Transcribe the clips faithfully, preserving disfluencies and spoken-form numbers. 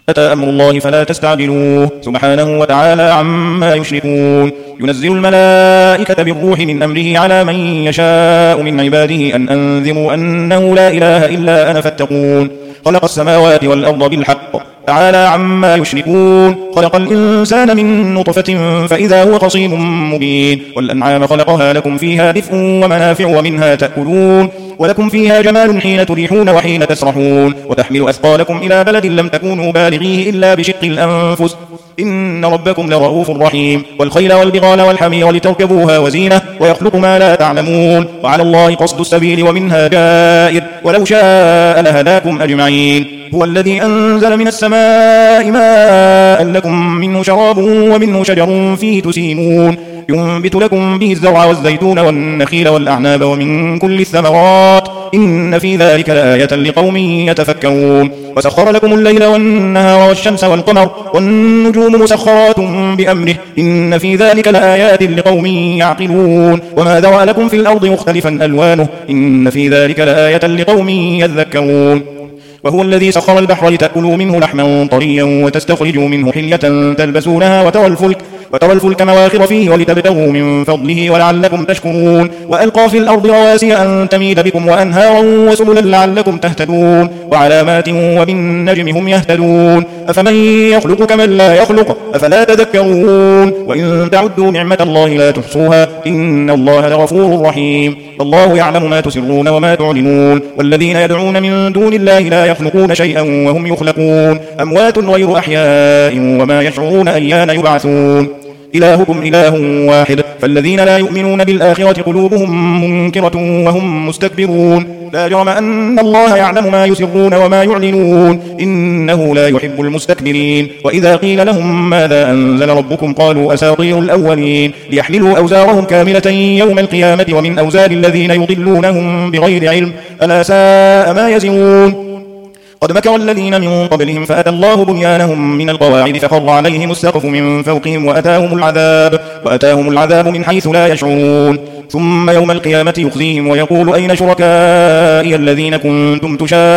أتى أمر الله فلا تستعجلوه سبحانه وتعالى عما يشركون ينزل الملائكة بالروح من أمره على من يشاء من عباده أن أنذروا أنه لا إله إلا أنا فاتقون خلق السماوات والأرض بالحق تعالى عما يشركون خلق الإنسان من نطفة فإذا هو خصيم مبين والأنعام خلقها لكم فيها دفء ومنافع ومنها تأكلون ولكم فيها جمال حين تريحون وحين تسرحون وتحمل أثقالكم إلى بلد لم تكونوا بالغيه إلا بشق الأنفس إن ربكم لرؤوف رحيم والخيل والبغال والحمير لتركبوها وزينة ويخلق ما لا تعلمون وعلى الله قصد السبيل ومنها جائر ولو شاء لهداكم أجمعين هو الذي أنزل من السماء ماء لكم منه شراب ومنه شجر فيه تسيمون ينبت لكم به الزرع والزيتون والنخيل والأعناب ومن كل الثمرات إن في ذلك لآية لقوم يتفكرون وسخر لكم الليل والنهار والشمس والقمر والنجوم مسخرات بأمره إن في ذلك لآيات لقوم يعقلون وما ذرأ لكم في الأرض مختلفا ألوانه إن في ذلك لآية لقوم يذكرون وهو الذي سخر البحر لتأكلوا منه لحما طريا وتستخرجوا منه حلية تلبسونها وترى الفلك وترى الفلك مواخر فيه ولتبتغوا من فضله ولعلكم تشكرون وألقى في الأرض رواسي أن تميد بكم وأنهارا وسبلا لعلكم تهتدون وعلامات وبالنجم هم يهتدون أفمن يخلق كمن لا يخلق أفلا تذكرون وإن تعدوا نعمة الله لا تحصوها إن الله لغفور رحيم الله يعلم ما تسرون وما تعلنون والذين يدعون من دون الله لا يخلقون شيئا وهم يخلقون أموات غير أحياء وما يشعرون أيان يبعثون إلهكم إله واحد فالذين لا يؤمنون بالآخرة قلوبهم منكرة وهم مستكبرون لا جرم أن الله يعلم ما يسرون وما يعلنون إنه لا يحب المستكبرين وإذا قيل لهم ماذا أنزل ربكم قالوا أساطير الأولين ليحملوا أوزارهم كاملة يوم القيامة ومن أوزار الذين يضلونهم بغير علم ألا ساء ما يزرون قد مكر الذين من قبلهم فأتى الله بنيانهم من القواعد فخر عليهم السقف من فوقهم وأتاهم العذاب وأتاهم العذاب من حيث لا يشعرون ثم يوم القيامة يخزيهم ويقول أين شركائي الذين كنتم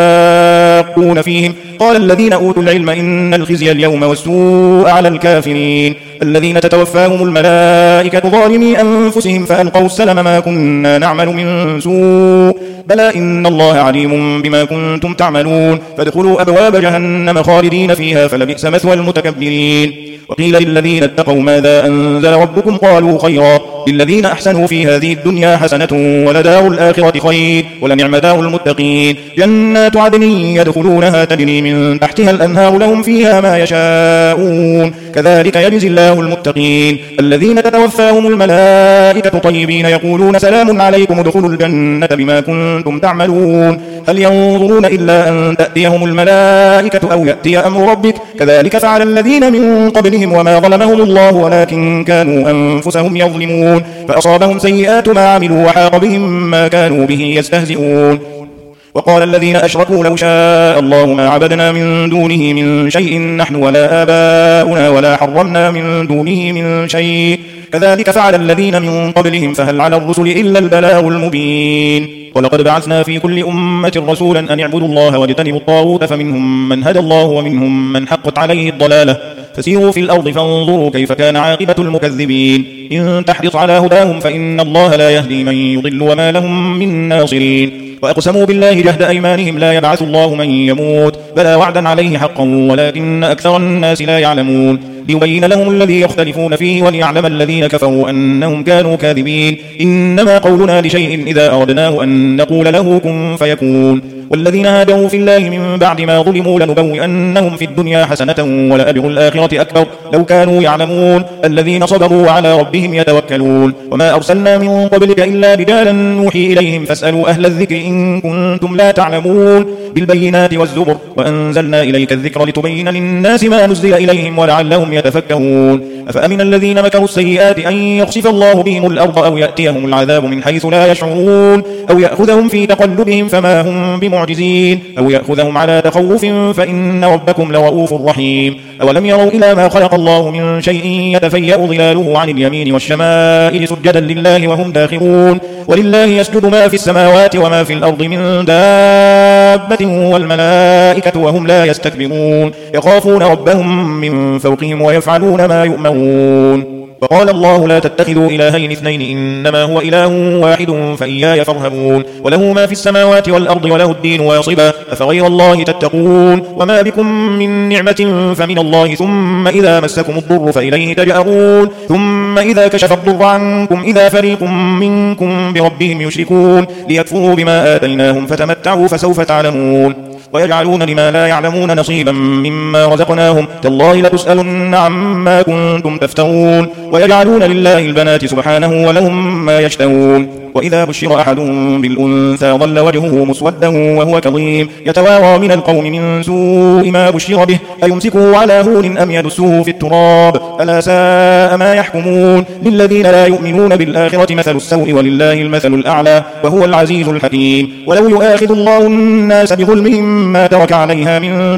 تشاقون فيهم قال الذين أوتوا العلم إن الخزي اليوم والسوء على الكافرين الذين تتوفاهم الملائكة ظالمي أنفسهم فألقوا السلم ما كنا نعمل من سوء بلى إن الله عليم بما كنتم تعملون فادخلوا أبواب جهنم خالدين فيها فلبئس مثوى المتكبرين وقيل للذين اتقوا ماذا أنزل ربكم قالوا خيرا للذين أحسنوا في هذه الدنيا حسنة ولدار الآخرة خير ولنعم دار المتقين جنات عدن يدخلونها تجري من تحتها الأنهار لهم فيها ما يشاءون كذلك يجزي الله المتقين الذين تتوفاهم الملائكة طيبين يقولون سلام عليكم ادخلوا الجنة بما كنتم تعملون هل ينظرون إلا أن تأتيهم الملائكة أو يأتي أمر ربك كذلك فعل الذين من قبلهم وما ظلمهم الله ولكن كانوا أنفسهم يظلمون فأصابهم سيئات ما عملوا وحاق بهم ما كانوا به يستهزئون وقال الذين أشركوا لو شاء الله ما عبدنا من دونه من شيء نحن ولا آباؤنا ولا حرمنا من دونه من شيء كذلك فعل الذين من قبلهم فهل على الرسل إلا البلاغ المبين ولقد بعثنا في كل أمة رسولا أن اعبدوا الله واجتنبوا الطاغوت فمنهم من هدى الله ومنهم من حقت عليه الضلالة فسيروا في الأرض فانظروا كيف كان عاقبة المكذبين إن تحرص على هداهم فإن الله لا يهدي من يضل وما لهم من ناصرين وأقسموا بالله جهد أيمانهم لا يبعث الله من يموت بلى وعدا عليه حقا ولكن أكثر الناس لا يعلمون ليبين لهم الذي يختلفون فيه وليعلم الذين كفروا أنهم كانوا كاذبين إنما قولنا لشيء إذا أردناه أن نقول له كن فيكون والذين هاجروا في الله من بعد ما ظلموا لنبوئنهم في الدنيا حسنة ولأجر الآخرة أكبر لو كانوا يعلمون الذين صبروا وعلى ربهم يتوكلون وما أرسلنا من قبلك إلا رجالا نوحي إليهم فاسألوا أهل الذكر إن كنتم لا تعلمون بالبينات والزبر وأنزلنا إليك الذكر لتبين للناس ما نزل إليهم ولعلهم يتفكرون أفأمن الذين مكروا السيئات أن يخسف الله بهم الأرض أو يأتيهم العذاب من حيث لا يشعرون أو يأخذهم في تقلبهم فما هم بمعجزين معجزين أو يأخذهم على تخوف فإن ربكم لرؤوف رحيم. أولم يروا إلى ما خلق الله من شيء يتفيأ ظلاله عن اليمين والشمائل سجدا لله وهم داخرون. ولله يسجد ما في السماوات وما في الأرض من دابة والملائكة وهم لا يستكبرون يخافون ربهم من فوقهم ويفعلون ما يؤمرون. وقال الله لا تتخذوا إلهين اثنين إنما هو إله واحد فإياي فارهبون. وله ما في السماوات والأرض وله الدين واصبا أفغير الله تتقون. وما بكم من نعمة فمن الله ثم إذا مسكم الضر فإليه تجأرون. ثم إذا كشف الضر عنكم إذا فريق منكم بربهم يشركون ليكفروا بما آتيناهم فتمتعوا فسوف تعلمون. ويجعلون لما لا يعلمون نصيبا مما رزقناهم تالله لتسألن عما كنتم تفترون. ويجعلون لله البنات سبحانه ولهم ما يشتهون. وإذا بشر أحدهم بالأنثى ظل وجهه مسودا وهو كظيم يتوارى من القوم من سوء ما بشر به أيمسكه على هون أم يدسه في التراب ألا ساء ما يحكمون. للذين لا يؤمنون بالآخرة مثل السوء ولله المثل الأعلى وهو العزيز الحكيم. ولو يؤاخذ الله الناس بظلمهم ما ترك عليها من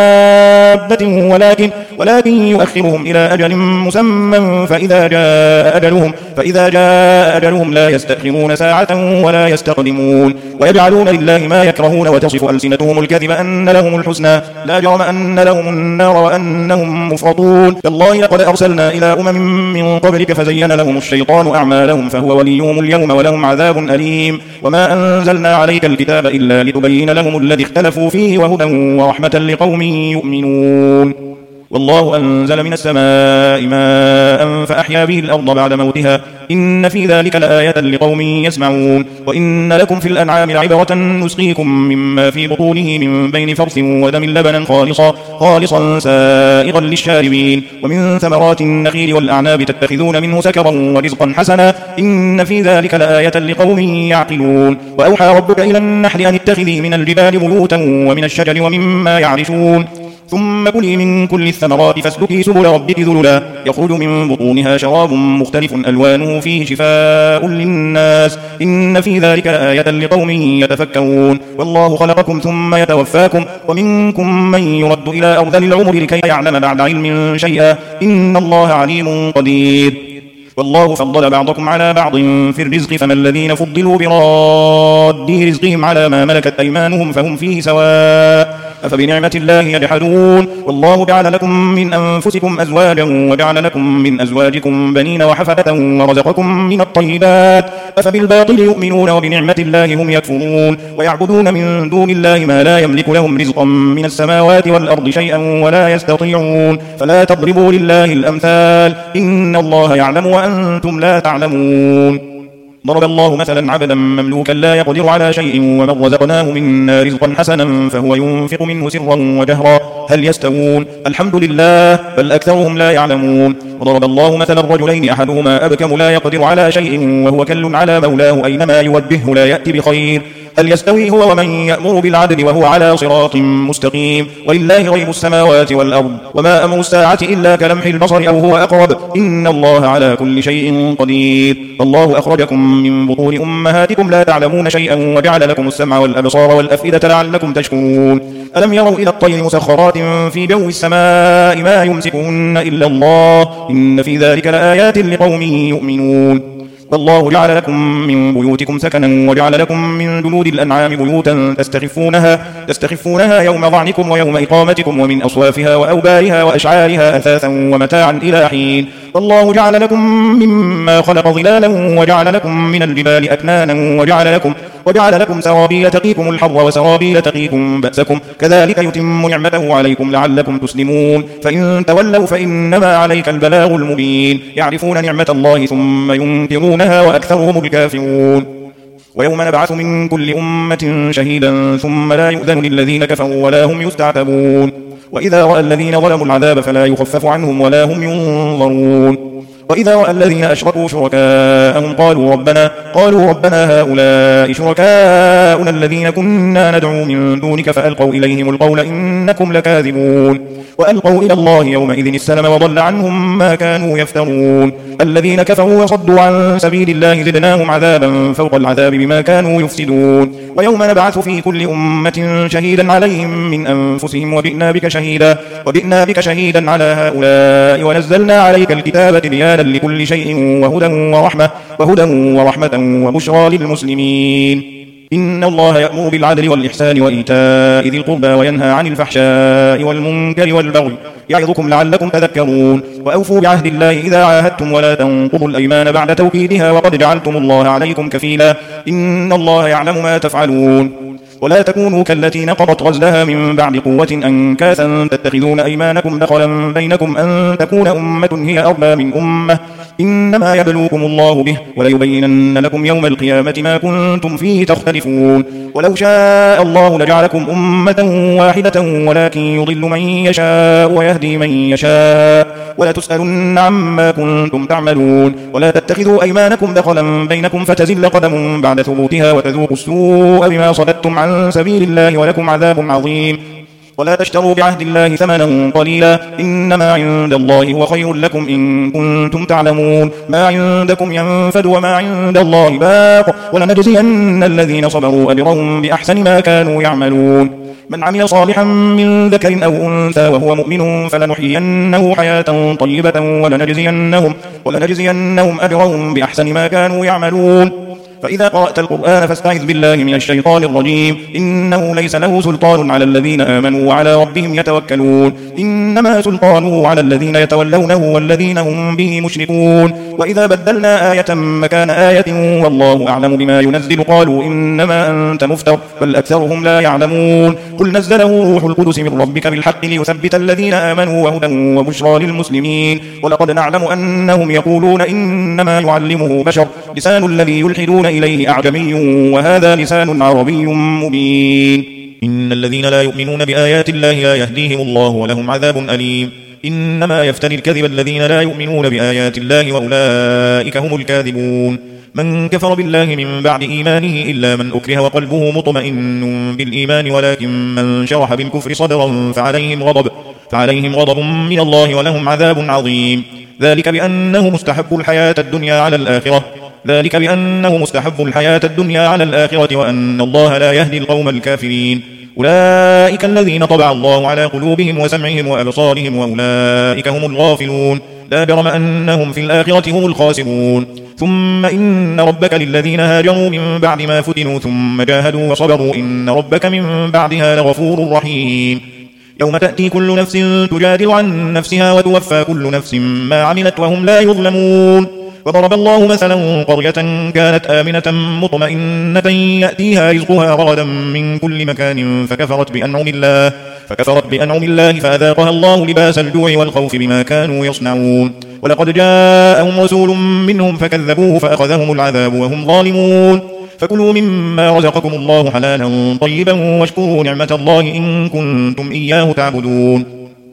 دابة ولكن, ولكن يؤخرهم إلى أجل مسمى فإذا جاء أجلهم, فإذا جاء أجلهم لا يستأخرون ساعة ولا يستقدمون. ويجعلون لله ما يكرهون وتصف ألسنتهم الكذب أن لهم الحسنى لا جرم أن لهم النار وأنهم مفرطون. تالله لقد أرسلنا إلى أمم من قبلك فزين لهم الشيطان أعمالهم فهو وليهم اليوم ولهم عذاب أليم. وما أنزلنا عليك الكتاب إلا لتبين لهم الذي اختلفوا فيه وهدى ورحمة لقوم يؤمنون. والله أنزل من السماء ماء فأحيا به الأرض بعد موتها إن في ذلك لآية لقوم يسمعون. وإن لكم في الأنعام لعبرة نسقيكم مما في بطونه من بين فرث ودم لبنا خالصا, خالصا سائغا للشاربين. ومن ثمرات النخيل والأعناب تتخذون منه سكرا ورزقا حسنا إن في ذلك لآية لقوم يعقلون. وأوحى ربك إلى النحل أن اتخذي من الجبال بيوتا ومن الشجر ومما يعرشون ثم كلي من كل الثمرات فاسلكي سبل ربك ذللا يخرج من بطونها شراب مختلف ألوانه فيه شفاء للناس إن في ذلك لآية لقوم يتفكرون. والله خلقكم ثم يتوفاكم ومنكم من يرد إلى أرذل العمر لكي يعلم بعد علم شيئا إن الله عليم قدير. والله فضل بعضكم على بعض في الرزق فما الذين فضلوا براد رزقهم على ما ملكت أيمانهم فهم فيه سواء أفبنعمة الله يجحدون. والله جعل لكم من أنفسكم أزواجا وجعل لكم من أزواجكم بنين وحفدة ورزقكم من الطيبات أفبالباطل يؤمنون وبنعمة الله هم يكفرون. ويعبدون من دون الله ما لا يملك لهم رزقا من السماوات والأرض شيئا ولا يستطيعون. فلا تضربوا لله الأمثال إن الله يعلم وأنتم لا تعلمون. ضرب الله مثلا عبدا مملوكا لا يقدر على شيء ومن رزقناه منا رزقا حسنا فهو ينفق منه سرا وجهرا هل يستوون الحمد لله بل أكثرهم لا يعلمون. وضرب الله مثلا رجلين أحدهما أبكم لا يقدر على شيء وهو كل على مولاه أينما يوجهه لا يأتي بخير هل يستوي هو ومن يأمر بالعدل وهو على صراط مستقيم. ولله غيب السماوات والأرض وما أمر الساعة إلا كلمح البصر أو هو أقرب إن الله على كل شيء قدير. الله أخرجكم من بطون أمهاتكم لا تعلمون شيئا وجعل لكم السمع والأبصار والأفئدة لعلكم تشكرون. ألم يروا إلى الطير مسخرات في جو السماء ما يمسكهن إلا الله إن في ذلك لآيات لقوم يؤمنون. والله جعل لكم من بيوتكم سكنا وجعل لكم من جلود الأنعام بيوتا تستخفونها, تستخفونها يوم ظعنكم ويوم إقامتكم ومن أصوافها وأوبارها وأشعارها أثاثا ومتاعا إلى حين. والله جعل لكم مما خلق ظلالا وجعل لكم من الجبال أكنانا وجعل لكم, وجعل لكم سرابيل تقيكم الحر وسرابيل تقيكم بأسكم كذلك يتم نعمته عليكم لعلكم تسلمون. فإن تولوا فإنما عليك البلاغ المبين. يعرفون نعمة الله ثم ينكرونها وأكثرهم الكافرون. ويوم نبعث من كل أمة شهيدا ثم لا يؤذن للذين كفروا ولا هم يستعتبون. وإذا رأى الذين ظلموا العذاب فلا يخفف عنهم ولا هم ينظرون. وإذا رأى الذين أشركوا شركاءهم قالوا ربنا قالوا ربنا هؤلاء شركاؤنا الذين كنا ندعو من دونك فألقوا إليهم القول إنكم لكاذبون وألقوا إلى الله يومئذ السلم وضل عنهم ما كانوا يفترون الذين كفروا وصدوا عن سبيل الله زدناهم عذابا فوق العذاب بما كانوا يفسدون ويوم نبعث في كل أمة شهيدا عليهم من أنفسهم وجئنا بك شهيدا وجئنا بك شهيدا على هؤلاء ونزلنا عليك الكتاب تبيانا لكل شيء وهدى ورحمة وهدى ورحمة وبشرى للمسلمين إن الله يأمر بالعدل والإحسان وإيتاء ذي القربى وينهى عن الفحشاء والمنكر والبغي يعظكم لعلكم تذكرون وأوفوا بعهد الله إذا عاهدتم ولا تنقضوا الأيمان بعد توكيدها وقد جعلتم الله عليكم كفيلا إن الله يعلم ما تفعلون ولا تكونوا كالتي نقضت غزلها من بعد قوة أنكاثا تتخذون أيمانكم دخلا بينكم أن تكون أمة هي أربى من أمة إنما يبلوكم الله به وليبينن لكم يوم القيامة ما كنتم فيه تختلفون ولو شاء الله لجعلكم أمة واحدة ولكن يضل من يشاء ويهدي من يشاء ولتسألن عما كنتم تعملون ولا تتخذوا أيمانكم دخلا بينكم فتزل قدم بعد ثبوتها وتذوقوا السوء بما صددتم عن سبيل الله ولكم عذاب عظيم ولا تشتروا بعهد الله ثمنا قليلا إنما عند الله هو خير لكم إن كنتم تعلمون ما عندكم ينفد وما عند الله باق ولنجزين الذين صبروا أجرهم بأحسن ما كانوا يعملون من عمل صالحا من ذكر أو أنثى وهو مؤمن فلنحيينه حياة طيبة ولنجزينهم, ولنجزينهم أجرهم بأحسن ما كانوا يعملون فإذا قرأت القرآن فاستعذ بالله من الشيطان الرجيم إنه ليس له سلطان على الذين آمنوا وعلى ربهم يتوكلون إنما سلطانه على الذين يتولونه والذين هم به مشركون وإذا بدلنا آية مكان آية والله أعلم بما ينزل قالوا إنما أنت مفتر بل أكثرهم لا يعلمون قل نزله روح القدس من ربك بالحق ليثبت الذين آمنوا وهدى وبشرى للمسلمين ولقد نعلم أنهم يقولون إنما يعلمه بشر لسان الذي يلحدون إليه أعجمي وهذا لسان عربي مبين إن الذين لا يؤمنون بآيات الله لا يهديهم الله ولهم عذاب أليم إنما يفتري الكذب الذين لا يؤمنون بآيات الله وأولئك هم الكاذبون من كفر بالله من بعد إيمانه إلا من أكره وقلبه مطمئن بالإيمان ولكن من شرح بالكفر صدرا فعليهم غضب, فعليهم غضب من الله ولهم عذاب عظيم ذلك بأنه مستحب الحياة الدنيا على الآخرة ذلك بأنه مستحب الحياة الدنيا على الآخرة وأن الله لا يهدي القوم الكافرين أولئك الذين طبع الله على قلوبهم وسمعهم وأبصارهم وأولئك هم الغافلون لا جرم أنهم في الآخرة هم الخاسرون ثم إن ربك للذين هاجروا من بعد ما فتنوا ثم جاهدوا وصبروا إن ربك من بعدها لغفور رحيم يوم تأتي كل نفس تجادل عن نفسها وتوفى كل نفس ما عملت وهم لا يظلمون وضرب الله مثلا قرية كانت آمنة مطمئنة يأتيها رزقها رغدا من كل مكان فكفرت بأنعم الله فكفرت بأنعم الله فأذاقها الله لباس الجوع والخوف بما كانوا يصنعون ولقد جاءهم رسول منهم فكذبوه فأخذهم العذاب وهم ظالمون فكلوا مما رزقكم الله حلالا طيبا واشكروا نعمة الله إن كنتم إياه تعبدون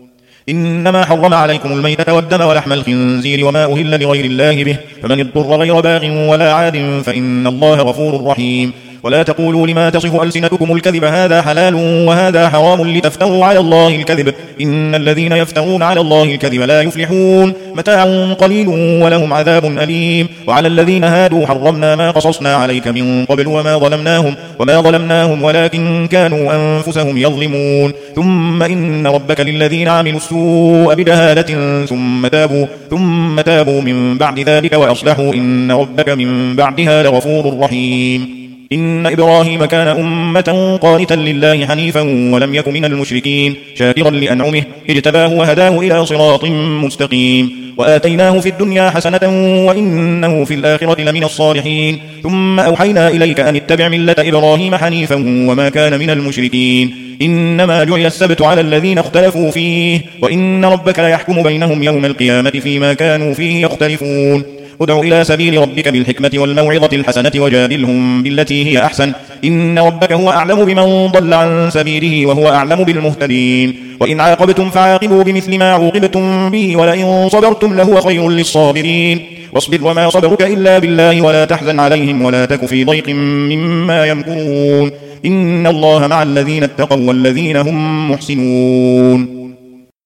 إنما حرم عليكم الميتة والدم ولحم الخنزير وما أهل لغير الله به فمن اضطر غير باغ ولا عاد فإن الله غفور رحيم ولا تقولوا لما تصف ألسنتكم الكذب هذا حلال وهذا حرام لتفتروا على الله الكذب إن الذين يفترون على الله الكذب لا يفلحون متاع قليل ولهم عذاب أليم وعلى الذين هادوا حرمنا ما قصصنا عليك من قبل وما ظلمناهم وما ظلمناهم ولكن كانوا أنفسهم يظلمون ثم إن ربك للذين عملوا السوء بجهالة ثم تابوا ثم تابوا من بعد ذلك وأصلحوا إن ربك من بعدها لغفور رحيم إن إبراهيم كان أمة قانتا لله حنيفا ولم يك من المشركين شاكرا لأنعمه اجتباه وهداه إلى صراط مستقيم وآتيناه في الدنيا حسنة وإنه في الآخرة لمن الصالحين ثم أوحينا إليك أن اتبع ملة إبراهيم حنيفا وما كان من المشركين إنما جعل السبت على الذين اختلفوا فيه وإن ربك ليحكم بينهم يوم القيامة فيما كانوا فيه يختلفون ادع إلى سبيل ربك بالحكمة والموعظة الحسنة وجادلهم بالتي هي أحسن إن ربك هو أعلم بمن ضل عن سبيله وهو أعلم بالمهتدين وإن عاقبتم فعاقبوا بمثل ما عوقبتم به ولئن صبرتم لهو خير للصابرين واصبر وما صبرك إلا بالله ولا تحزن عليهم ولا تك في ضيق مما يمكرون إن الله مع الذين اتقوا والذين هم محسنون